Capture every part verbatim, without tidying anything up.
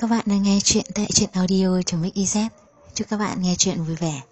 Các bạn đang nghe chuyện tại truyện audio.mix.iz. Chúc các bạn nghe chuyện vui vẻ.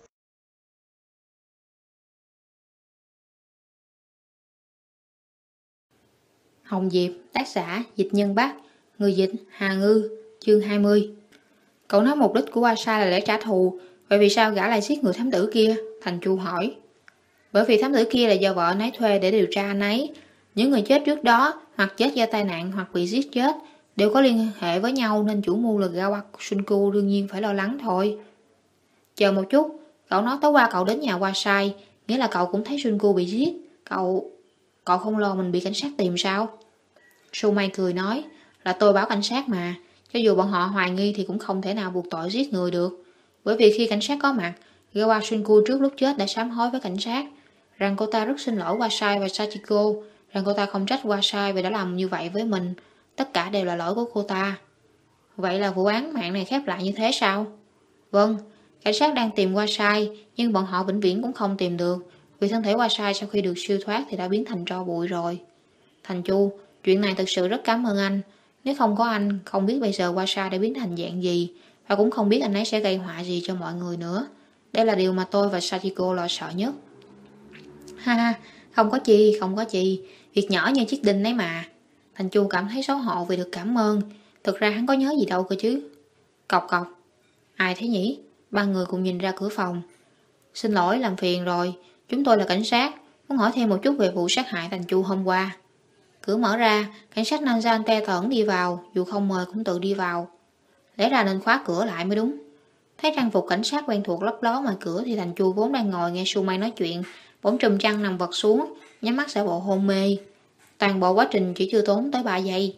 Hồng Diệp, tác giả Dịch Nhân Bắc, người dịch Hà Ngư, chương hai mươi. Cậu nói mục đích của Wasa là để trả thù, vậy vì sao gã lại giết người thám tử kia? Thành Chu hỏi. Bởi vì thám tử kia là do vợ anh ấy thuê để điều tra anh ấy. Những người chết trước đó, hoặc chết do tai nạn hoặc bị giết chết, đều có liên hệ với nhau nên chủ mưu là Gawa Shunku đương nhiên phải lo lắng thôi. Chờ một chút, cậu nói tối qua cậu đến nhà Wasai, nghĩa là cậu cũng thấy Shunku bị giết. Cậu... cậu không lo mình bị cảnh sát tìm sao? Sumai cười nói, là tôi báo cảnh sát mà, cho dù bọn họ hoài nghi thì cũng không thể nào buộc tội giết người được. Bởi vì khi cảnh sát có mặt, Gawa Shunku trước lúc chết đã sám hối với cảnh sát, rằng cô ta rất xin lỗi Wasai và Sachiko, rằng cô ta không trách Wasai vì đã làm như vậy với mình, tất cả đều là lỗi của cô ta. Vậy là vụ án mạng này khép lại như thế sao? Vâng, cảnh sát đang tìm Wasai, nhưng bọn họ vĩnh viễn cũng không tìm được, vì thân thể Wasai sau khi được siêu thoát thì đã biến thành tro bụi rồi. Thành Chu, chuyện này thực sự rất cảm ơn anh. Nếu không có anh, không biết bây giờ Wasai đã biến thành dạng gì, và cũng không biết anh ấy sẽ gây họa gì cho mọi người nữa. Đây là điều mà tôi và Sachiko lo sợ nhất. Ha ha, không có chi, không có chi, việc nhỏ như chiếc đinh đấy mà. Thành Chu cảm thấy xấu hổ vì được cảm ơn. Thực ra hắn có nhớ gì đâu cơ chứ. Cọc cọc. Ai thế nhỉ? Ba người cùng nhìn ra cửa phòng. Xin lỗi, làm phiền rồi. Chúng tôi là cảnh sát, muốn hỏi thêm một chút về vụ sát hại Thành Chu hôm qua. Cửa mở ra, cảnh sát Nanjan te tởn đi vào, dù không mời cũng tự đi vào. Lẽ ra nên khóa cửa lại mới đúng. Thấy trang phục cảnh sát quen thuộc lấp ló ngoài cửa thì Thành Chu vốn đang ngồi nghe Sumai nói chuyện, bỗng trùm chăn nằm vật xuống, nhắm mắt giả bộ hôn mê. Toàn bộ quá trình chỉ chưa tốn tới ba giây.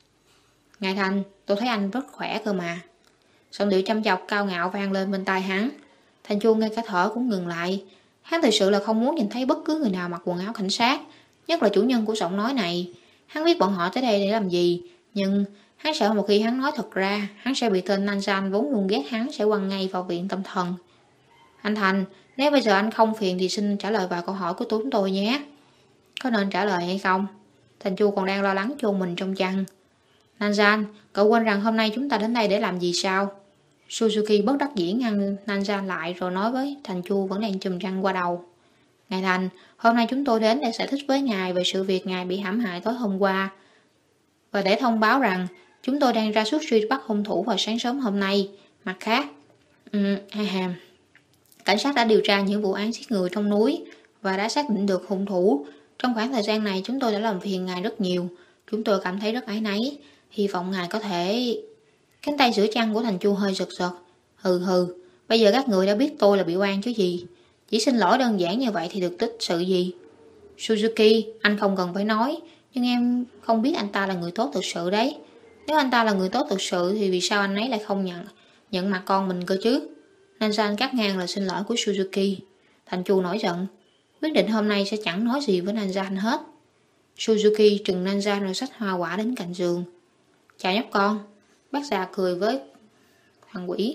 Ngài Thành, tôi thấy anh rất khỏe cơ mà. Giọng điệu chăm chọc cao ngạo vang lên bên tai hắn. Thành Chu ngay cả thở cũng ngừng lại. Hắn thực sự là không muốn nhìn thấy bất cứ người nào mặc quần áo cảnh sát, nhất là chủ nhân của giọng nói này. Hắn biết bọn họ tới đây để làm gì, nhưng hắn sợ một khi hắn nói thật ra, hắn sẽ bị tên Nanjan vốn luôn ghét hắn sẽ quăng ngay vào viện tâm thần. Anh Thành, nếu bây giờ anh không phiền thì xin trả lời vài câu hỏi của chúng tôi nhé. Có nên trả lời hay không? Thành Chu còn đang lo lắng chôn mình trong chăn. Nanjan, cậu quên rằng hôm nay chúng ta đến đây để làm gì sao? Suzuki bất đắc dĩ ngăn Nanjan lại rồi nói với Thành Chu vẫn đang chùm chăn qua đầu. Ngài Thành, hôm nay chúng tôi đến để giải thích với ngài về sự việc ngài bị hãm hại tối hôm qua. Và để thông báo rằng chúng tôi đang ra sức truy bắt hung thủ vào sáng sớm hôm nay. Mặt khác, um, ha ha, cảnh sát đã điều tra những vụ án giết người trong núi và đã xác định được hung thủ. Trong khoảng thời gian này chúng tôi đã làm phiền ngài rất nhiều. Chúng tôi cảm thấy rất áy náy. Hy vọng ngài có thể... Cánh tay giữa chăn của Thành Chu hơi giật giật. Hừ hừ, bây giờ các người đã biết tôi là bị oan chứ gì. Chỉ xin lỗi đơn giản như vậy thì được tích sự gì? Suzuki, anh không cần phải nói, nhưng em không biết anh ta là người tốt thực sự đấy. Nếu anh ta là người tốt thực sự thì vì sao anh ấy lại không nhận nhận mặt con mình cơ chứ? Nanjan cắt ngang lời xin lỗi của Suzuki. Thành Chu nổi giận, quyết định hôm nay sẽ chẳng nói gì với Nanjan hết. Suzuki trừng Nanjan rồi xách hoa quả đến cạnh giường. Chào nhóc con. Bác già cười với thằng quỷ.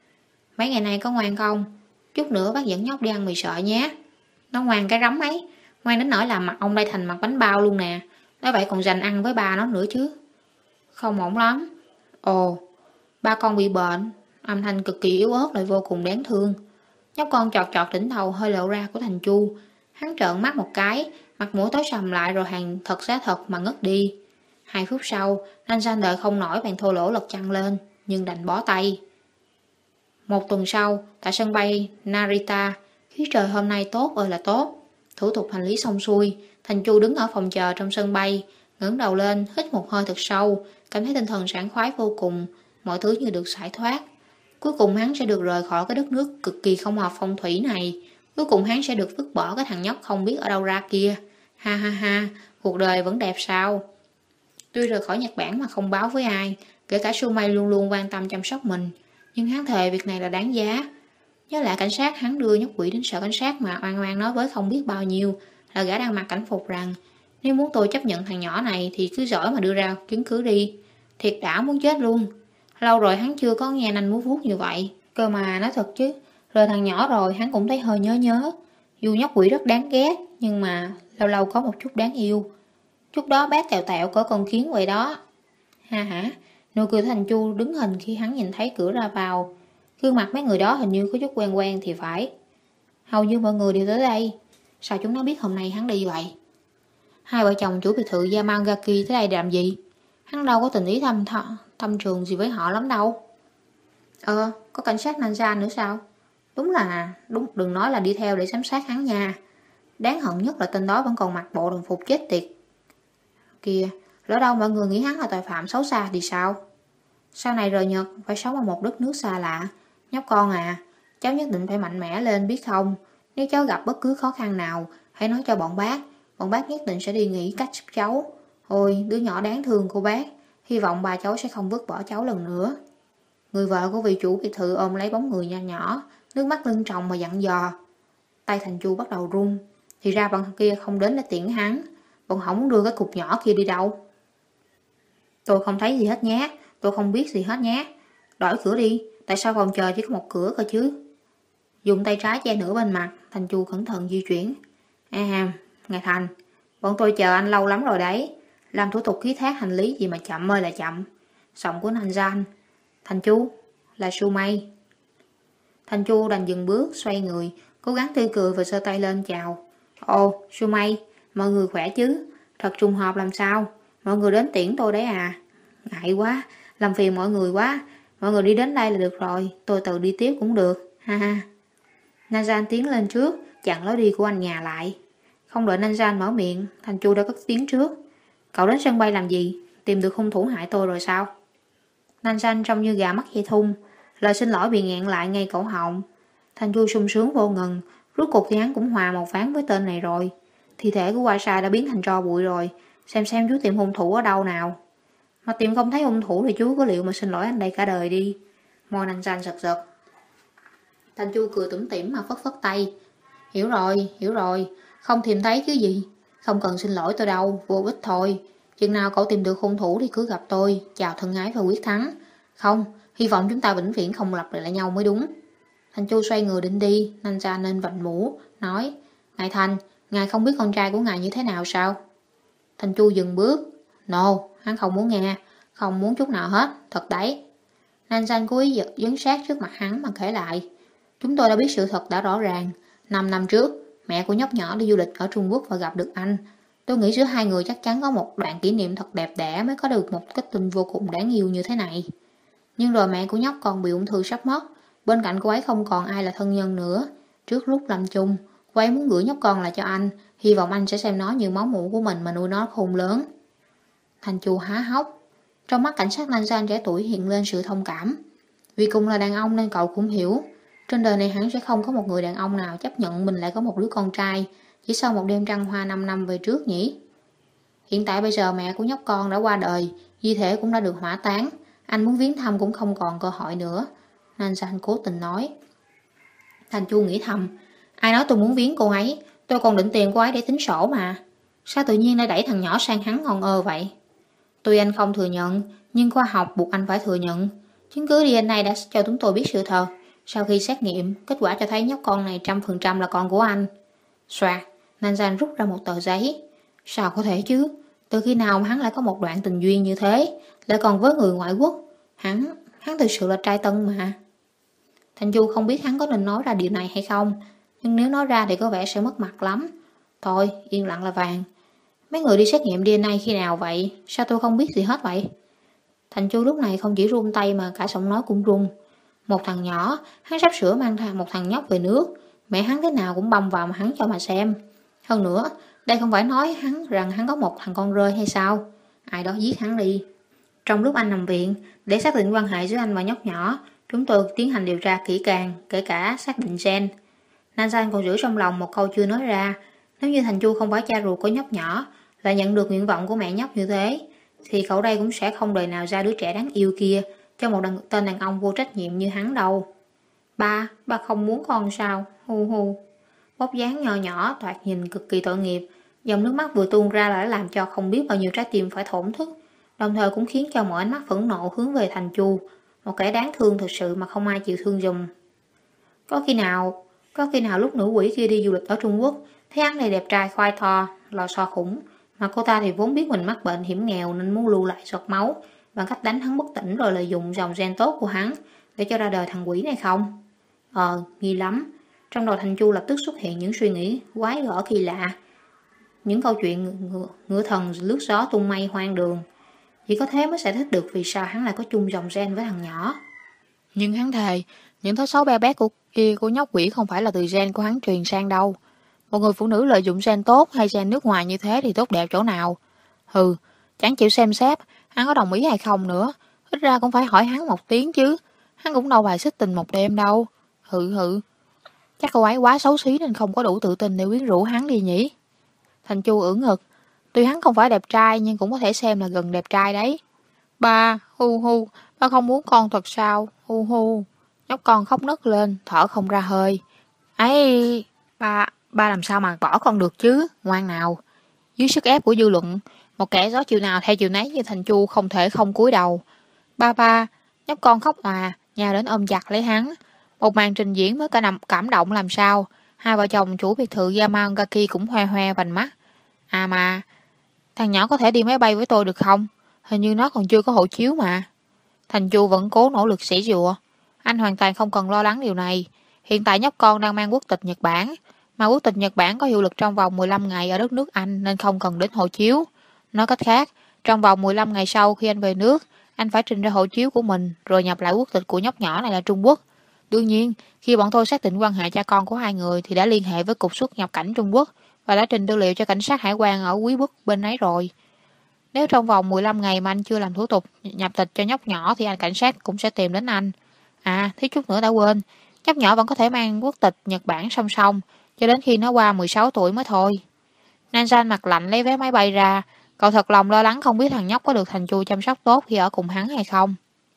Mấy ngày nay có ngoan không? Chút nữa bác dẫn nhóc đi ăn mì sợi nhé. Nó ngoan cái rắm ấy, ngoan đến nỗi làm mặt ông đây thành mặt bánh bao luôn nè. Nói vậy còn dành ăn với ba nó nữa chứ. Không ổn lắm. Ồ, ba con bị bệnh. Âm thanh cực kỳ yếu ớt lại vô cùng đáng thương. Nhóc con chọt chọt đỉnh đầu hơi lộ ra của Thành Chu. Hắn trợn mắt một cái, mặt mũi tối sầm lại rồi hàng thật giá thật mà ngất đi. Hai phút sau, Nanjan đợi không nổi bèn thô lỗ lật chăn lên, nhưng đành bó tay. Một tuần sau, tại sân bay Narita, khí trời hôm nay tốt ơi là tốt. Thủ tục hành lý xong xuôi, Thành Chu đứng ở phòng chờ trong sân bay, ngẩng đầu lên, hít một hơi thật sâu, cảm thấy tinh thần sảng khoái vô cùng, mọi thứ như được giải thoát. Cuối cùng hắn sẽ được rời khỏi cái đất nước cực kỳ không hợp phong thủy này. Cuối cùng hắn sẽ được vứt bỏ cái thằng nhóc không biết ở đâu ra kia. Ha ha ha, cuộc đời vẫn đẹp sao? Tuy rời khỏi Nhật Bản mà không báo với ai, kể cả Sumai luôn luôn quan tâm chăm sóc mình, nhưng hắn thề việc này là đáng giá. Nhớ lại cảnh sát hắn đưa nhóc quỷ đến sở cảnh sát mà oan oan nói với không biết bao nhiêu, là gã đang mặc cảnh phục rằng nếu muốn tôi chấp nhận thằng nhỏ này thì cứ giỏi mà đưa ra chứng cứ đi. Thiệt đã muốn chết luôn. Lâu rồi hắn chưa có nghe nanh múa vuốt như vậy. Cơ mà nói thật chứ, rời thằng nhỏ rồi hắn cũng thấy hơi nhớ nhớ. Dù nhóc quỷ rất đáng ghét, nhưng mà lâu lâu có một chút đáng yêu. Chút đó bé tẹo tẹo cỡ con kiến vậy đó. Ha hả, Nụ cười Thành Chu đứng hình khi hắn nhìn thấy cửa ra vào. Gương mặt mấy người đó hình như có chút quen quen thì phải. Hầu như mọi người đều tới đây. Sao chúng nó biết hôm nay hắn đi vậy? Hai vợ chồng chủ biệt thự Yamagaki tới đây để làm gì? Hắn đâu có tình ý thăm thăm, thăm trường gì với họ lắm đâu. Ờ, có cảnh sát Nanzan nữa sao? Đúng là, đúng đừng nói là đi theo để giám sát hắn nha. Đáng hận nhất là tên đó vẫn còn mặc bộ đồng phục chết tiệt. Kìa, lỡ đâu mọi người nghĩ hắn là tội phạm xấu xa thì sao? Sau này rời Nhật phải sống ở một đất nước xa lạ. Nhóc con à, cháu nhất định phải mạnh mẽ lên biết không? Nếu cháu gặp bất cứ khó khăn nào, hãy nói cho bọn bác. Bọn bác nhất định sẽ đi nghĩ cách giúp cháu. Ôi, đứa nhỏ đáng thương của bác. Hy vọng bà cháu sẽ không vứt bỏ cháu lần nữa. Người vợ của vị chủ biệt thự ôm lấy bóng người nho nhỏ, nước mắt lưng tròng mà dặn dò. Tay Thành Chu bắt đầu run. Thì ra bọn kia không đến để tiễn hắn. Bọn họ muốn đưa cái cục nhỏ kia đi đâu? Tôi không thấy gì hết nhé. Tôi không biết gì hết nhé. Đổi cửa đi. Tại sao phòng chờ chỉ có một cửa cơ chứ? Dùng tay trái che nửa bên mặt, Thành Chu cẩn thận di chuyển. À, ngài Thành, bọn tôi chờ anh lâu lắm rồi đấy. Làm thủ tục ký thác hành lý gì mà chậm ơi là chậm. Giọng của Nanzan. Thành Chu, là Sumay. Thành Chu đành dừng bước, xoay người, cố gắng tươi cười và giơ tay lên chào. Ồ, Sumay, mọi người khỏe chứ? Thật trùng hợp làm sao? Mọi người đến tiễn tôi đấy à? Ngại quá, làm phiền mọi người quá. Mọi người đi đến đây là được rồi, tôi tự đi tiếp cũng được, ha ha. Nanzan tiến lên trước, chặn lối đi của anh nhà lại. Không đợi Nanzan mở miệng, Thành Chu đã cất tiếng trước. Cậu đến sân bay làm gì? Tìm được hung thủ hại tôi rồi sao? Nanzan trông như gà mắc dây thun, lời xin lỗi bị nghẹn lại ngay cổ họng. Thành Chu sung sướng vô ngần, rốt cuộc thì hắn cũng hòa một ván với tên này rồi. Thi thể của Waisa đã biến thành tro bụi rồi, xem xem chú tìm hung thủ ở đâu nào. Mà tìm không thấy hung thủ thì chú có liệu mà xin lỗi anh đây cả đời đi. Môi Nanzan giật giật. Thành Chu cười tủm tỉm mà phất phất tay. Hiểu rồi, hiểu rồi, không tìm thấy chứ gì. Không cần xin lỗi tôi đâu, vô ích thôi. Chừng nào cậu tìm được hung thủ thì cứ gặp tôi, chào thân ái và quyết thắng. Không, hy vọng chúng ta vĩnh viễn không lặp lại nhau mới đúng. Thành Chu xoay người định đi, Nanzan nên vặn mũ, nói. Ngài Thành, ngài không biết con trai của ngài như thế nào sao? Thành Chu dừng bước. No, hắn không muốn nghe, không muốn chút nào hết, thật đấy. Nanzan cố ý giật dấn sát trước mặt hắn mà kể lại. Chúng tôi đã biết sự thật đã rõ ràng. Năm năm trước, mẹ của nhóc nhỏ đi du lịch ở Trung Quốc và gặp được anh. Tôi nghĩ giữa hai người chắc chắn có một đoạn kỷ niệm thật đẹp đẽ mới có được một kết tinh vô cùng đáng yêu như thế này. Nhưng rồi mẹ của nhóc còn bị ung thư sắp mất. Bên cạnh cô ấy không còn ai là thân nhân nữa. Trước lúc lâm chung, cô ấy muốn gửi nhóc con lại cho anh, hy vọng anh sẽ xem nó như máu mủ của mình mà nuôi nó khôn lớn. Thành Chu há hốc. Trong mắt cảnh sát Nanzan trẻ tuổi hiện lên sự thông cảm. Vì cùng là đàn ông nên cậu cũng hiểu. Trên đời này hẳn sẽ không có một người đàn ông nào chấp nhận mình lại có một đứa con trai chỉ sau một đêm trăng hoa năm năm về trước nhỉ. Hiện tại bây giờ mẹ của nhóc con đã qua đời, di thể cũng đã được hỏa táng. Anh muốn viếng thăm cũng không còn cơ hội nữa. Nanzan cố tình nói. Thành Chu nghĩ thầm. Ai nói tôi muốn viếng cô ấy? Tôi còn định tiền cô ấy để tính sổ mà. Sao tự nhiên lại đẩy thằng nhỏ sang hắn ngon ơ vậy? Tuy anh không thừa nhận, nhưng khoa học buộc anh phải thừa nhận. Chứng cứ đê en a đã cho chúng tôi biết sự thật. Sau khi xét nghiệm, kết quả cho thấy nhóc con này trăm phần trăm là con của anh. Soạt, Nanzan rút ra một tờ giấy. Sao có thể chứ? Từ khi nào mà hắn lại có một đoạn tình duyên như thế? Lại còn với người ngoại quốc? Hắn, hắn thực sự là trai tân mà. Thành Chu không biết hắn có nên nói ra điều này hay không. Nhưng nếu nói ra thì có vẻ sẽ mất mặt lắm. Thôi, yên lặng là vàng. Mấy người đi xét nghiệm đê en a khi nào vậy? Sao tôi không biết gì hết vậy? Thành Chu lúc này không chỉ run tay mà cả giọng nói cũng run. Một thằng nhỏ, hắn sắp sửa mang thằng một thằng nhóc về nước. Mẹ hắn thế nào cũng băm vào mà hắn cho mà xem. Hơn nữa, đây không phải nói hắn rằng hắn có một thằng con rơi hay sao? Ai đó giết hắn đi. Trong lúc anh nằm viện, để xác định quan hệ giữa anh và nhóc nhỏ, chúng tôi tiến hành điều tra kỹ càng, kể cả xác định gen. Nanzan còn giữ trong lòng một câu chưa nói ra. Nếu như Thành Chu không phải cha ruột của nhóc nhỏ, lại nhận được nguyện vọng của mẹ nhóc như thế, thì cậu đây cũng sẽ không đời nào ra đứa trẻ đáng yêu kia cho một đàn, tên đàn ông vô trách nhiệm như hắn đâu. Ba, ba không muốn con sao? Hu hu. Bóc dáng nhỏ nhỏ, thoạt nhìn cực kỳ tội nghiệp. Dòng nước mắt vừa tuôn ra đã làm cho không biết bao nhiêu trái tim phải thổn thức, đồng thời cũng khiến cho mọi ánh mắt phẫn nộ hướng về Thành Chu, một kẻ đáng thương thực sự mà không ai chịu thương giùm. Có khi nào, có khi nào lúc nữ quỷ kia đi du lịch ở Trung Quốc, thấy hắn này đẹp trai khoai thò, lò xo khủng, mà cô ta thì vốn biết mình mắc bệnh hiểm nghèo nên muốn lưu lại giọt máu, bằng cách đánh hắn bất tỉnh rồi lợi dụng dòng gen tốt của hắn để cho ra đời thằng quỷ này không? Ờ, nghi lắm. Trong đầu Thành Chu lập tức xuất hiện những suy nghĩ quái gở kỳ lạ. Những câu chuyện ngựa, ngựa thần lướt gió tung mây hoang đường. Chỉ có thế mới sẽ thích được vì sao hắn lại có chung dòng gen với thằng nhỏ. Nhưng hắn thề, những thói xấu be bét của kia của nhóc quỷ không phải là từ gen của hắn truyền sang đâu. Một người phụ nữ lợi dụng gen tốt hay gen nước ngoài như thế thì tốt đẹp chỗ nào? Hừ, chẳng chịu xem xét, hắn có đồng ý hay không nữa. Ít ra cũng phải hỏi hắn một tiếng chứ. Hắn cũng đâu bài xích tình một đêm đâu. Hừ hừ. Chắc cô ấy quá xấu xí nên không có đủ tự tin để quyến rũ hắn đi nhỉ? Thành Chu ưỡn ngực. Tuy hắn không phải đẹp trai nhưng cũng có thể xem là gần đẹp trai đấy. Ba, hu hu, ba không muốn con thật sao? Hu hu. Nhóc con khóc nấc lên, thở không ra hơi. Ấy, ba, ba làm sao mà bỏ con được chứ, ngoan nào. Dưới sức ép của dư luận, một kẻ gió chiều nào theo chiều nấy như Thành Chu không thể không cúi đầu. Ba ba, nhóc con khóc òa, nhào đến ôm chặt lấy hắn. Một màn trình diễn mới cả nằm cảm động làm sao. Hai vợ chồng chủ biệt thự Yamagaki cũng hoe hoe vành mắt. À mà, thằng nhỏ có thể đi máy bay với tôi được không? Hình như nó còn chưa có hộ chiếu mà. Thành Chu vẫn cố nỗ lực xỉ dùa. Anh hoàn toàn không cần lo lắng điều này. Hiện tại nhóc con đang mang quốc tịch Nhật Bản. Mà quốc tịch Nhật Bản có hiệu lực trong vòng mười lăm ngày ở đất nước Anh nên không cần đến hộ chiếu. Nói cách khác, trong vòng mười lăm ngày sau khi anh về nước, anh phải trình ra hộ chiếu của mình rồi nhập lại quốc tịch của nhóc nhỏ này là Trung Quốc. Đương nhiên, khi bọn tôi xác định quan hệ cha con của hai người thì đã liên hệ với cục xuất nhập cảnh Trung Quốc và đã trình tư liệu cho cảnh sát hải quan ở Quý Quốc bên ấy rồi. Nếu trong vòng mười lăm ngày mà anh chưa làm thủ tục nhập tịch cho nhóc nhỏ thì anh cảnh sát cũng sẽ tìm đến anh. À, thiếu chút nữa đã quên, nhóc nhỏ vẫn có thể mang quốc tịch Nhật Bản song song cho đến khi nó qua mười sáu tuổi mới thôi. Nanzan mặt lạnh lấy vé máy bay ra, cậu thật lòng lo lắng không biết thằng nhóc có được Thành Chu chăm sóc tốt khi ở cùng hắn hay không.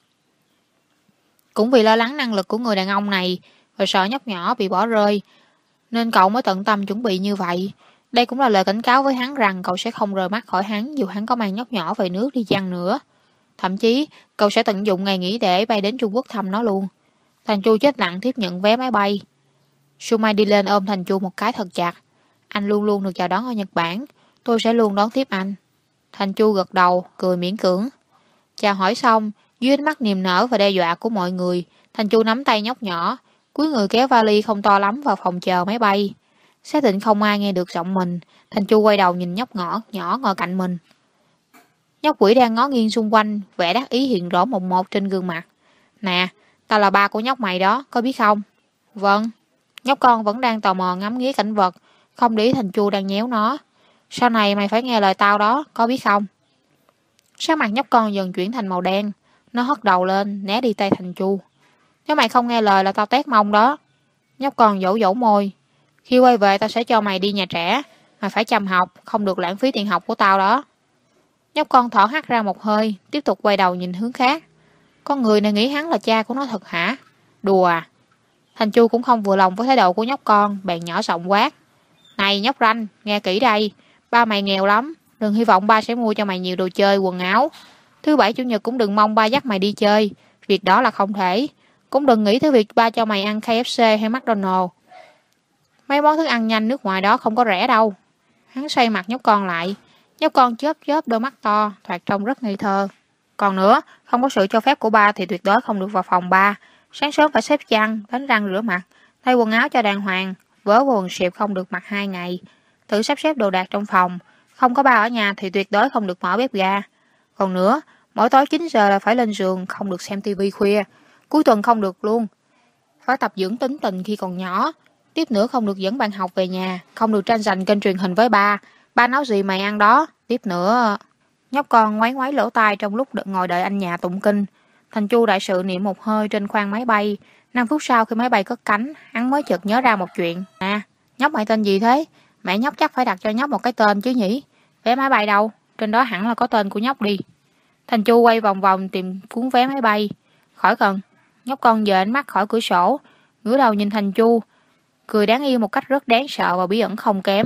Cũng vì lo lắng năng lực của người đàn ông này và sợ nhóc nhỏ bị bỏ rơi nên cậu mới tận tâm chuẩn bị như vậy. Đây cũng là lời cảnh cáo với hắn rằng cậu sẽ không rời mắt khỏi hắn dù hắn có mang nhóc nhỏ về nước đi chăng nữa. Thậm chí cậu sẽ tận dụng ngày nghỉ để bay đến Trung Quốc thăm nó luôn. Thành Chu chết lặng tiếp nhận vé máy bay. Sumai đi lên ôm Thành Chu một cái thật chặt. Anh luôn luôn được chào đón ở Nhật Bản, tôi sẽ luôn đón tiếp anh. Thành Chu gật đầu, cười miễn cưỡng. Chào hỏi xong, dưới ánh mắt niềm nở và đe dọa của mọi người, Thành Chu nắm tay nhóc nhỏ, cúi người kéo vali không to lắm vào phòng chờ máy bay. Xác định không ai nghe được giọng mình, Thành Chu quay đầu nhìn nhóc nhỏ nhỏ ngồi cạnh mình. Nhóc quỷ đang ngó nghiêng xung quanh, vẻ đắc ý hiện rõ một một trên gương mặt. Nè, tao là ba của nhóc mày đó, có biết không? Vâng. Nhóc con vẫn đang tò mò ngắm nghía cảnh vật, không để ý Thành Chu đang nhéo nó. Sau này mày phải nghe lời tao đó, có biết không? Sắc mặt nhóc con dần chuyển thành màu đen. Nó hất đầu lên, né đi tay Thành Chu. Nếu mày không nghe lời là tao tét mông đó. Nhóc con dỗ dỗ môi. Khi quay về tao sẽ cho mày đi nhà trẻ. Mày phải chăm học, không được lãng phí tiền học của tao đó. Nhóc con thở hắt ra một hơi, tiếp tục quay đầu nhìn hướng khác. Con người này nghĩ hắn là cha của nó thật hả? Đùa à? Thành Chu cũng không vừa lòng với thái độ của nhóc con, bèn nhỏ giọng quát. Này nhóc ranh, nghe kỹ đây. Ba mày nghèo lắm, đừng hy vọng ba sẽ mua cho mày nhiều đồ chơi, quần áo. Thứ bảy chủ nhật cũng đừng mong ba dắt mày đi chơi. Việc đó là không thể. Cũng đừng nghĩ tới việc ba cho mày ăn K F C hay McDonald's. Mấy món thức ăn nhanh nước ngoài đó không có rẻ đâu. Hắn xoay mặt nhóc con lại. Nhóc con chớp chớp đôi mắt to, thoạt trông rất ngây thơ. Còn nữa, không có sự cho phép của ba thì tuyệt đối không được vào phòng ba. Sáng sớm phải xếp chăn, đánh răng rửa mặt, thay quần áo cho đàng hoàng. Vớ quần xịp không được mặc hai ngày. Tự sắp xếp đồ đạc trong phòng. Không có ba ở nhà thì tuyệt đối không được mở bếp ga. Còn nữa, mỗi tối chín giờ là phải lên giường, không được xem tivi khuya. Cuối tuần không được luôn. Phải tập dưỡng tính tình khi còn nhỏ. Tiếp nữa không được dẫn bạn học về nhà, không được tranh giành kênh truyền hình với ba. Ba nói gì mày ăn đó. Tiếp nữa... Nhóc con ngoáy ngoáy lỗ tai trong lúc đợi ngồi đợi anh nhà tụng kinh. Thành Chu đại sự niệm một hơi trên khoang máy bay. năm phút sau khi máy bay cất cánh, hắn mới chợt nhớ ra một chuyện. À, nhóc mày tên gì thế? Mẹ nhóc chắc phải đặt cho nhóc một cái tên chứ nhỉ? Vé máy bay đâu? Trên đó hẳn là có tên của nhóc đi. Thành Chu quay vòng vòng tìm cuốn vé máy bay. Khỏi cần. Nhóc con dời ánh mắt khỏi cửa sổ, ngửa đầu nhìn Thành Chu, cười đáng yêu một cách rất đáng sợ và bí ẩn không kém.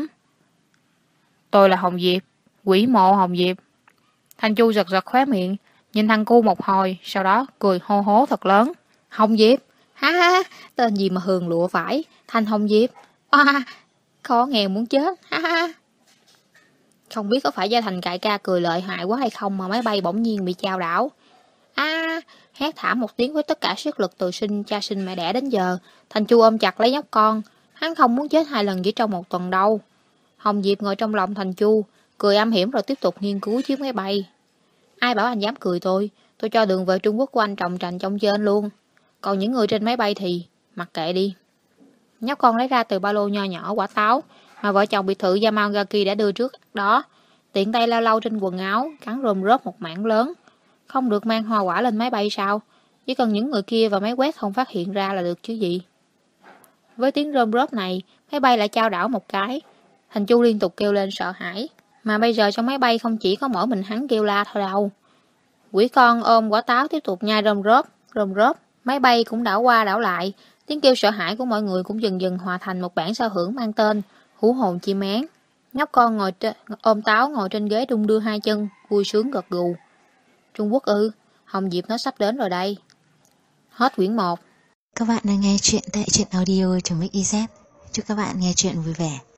Tôi là Hồng Diệp, quỷ mộ Hồng Diệp. Thành Chu giật giật khóe miệng, nhìn thằng cu một hồi, sau đó cười hô hố thật lớn. Hồng Diệp, ha ha, tên gì mà hường lụa vải, Thành Hồng Diệp, à, khó nghèo muốn chết, ha ha. Không biết có phải Gia Thành cại ca cười lợi hại quá hay không mà máy bay bỗng nhiên bị chao đảo. A, hét thảm một tiếng với tất cả sức lực từ sinh cha sinh mẹ đẻ đến giờ. Thành Chu ôm chặt lấy nhóc con. Hắn không muốn chết hai lần chỉ trong một tuần đâu. Hồng Diệp ngồi trong lòng Thành Chu, cười âm hiểm rồi tiếp tục nghiên cứu chiếc máy bay. Ai bảo anh dám cười tôi, tôi cho đường về Trung Quốc của anh trồng trành trong trên luôn. Còn những người trên máy bay thì mặc kệ đi. Nhóc con lấy ra từ ba lô nho nhỏ quả táo mà vợ chồng biệt thự Yamagaki đã đưa trước đó, tiện tay lau lau trên quần áo, cắn rôm rớp một mảng lớn. Không được mang hoa quả lên máy bay sao? Chỉ cần những người kia và máy quét không phát hiện ra là được chứ gì. Với tiếng rôm rớp này, máy bay lại chao đảo một cái. Thành Chu liên tục kêu lên sợ hãi. Mà bây giờ trong máy bay không chỉ có mỗi mình hắn kêu la thôi đâu. Quỷ con ôm quả táo tiếp tục nhai rôm rớp, rôm rớp. Máy bay cũng đảo qua đảo lại. Tiếng kêu sợ hãi của mọi người cũng dần dần hòa thành một bản sao hưởng mang tên Hú hồn chim én. Nhóc con ngồi trên, ôm táo ngồi trên ghế đung đưa hai chân, vui sướng gật gù. Trung Quốc ư? Hồng Diệp nó sắp đến rồi đây. Hết quyển một. Các bạn đang nghe chuyện tại truyện audio chấm ích i zét. Chúc các bạn nghe chuyện vui vẻ.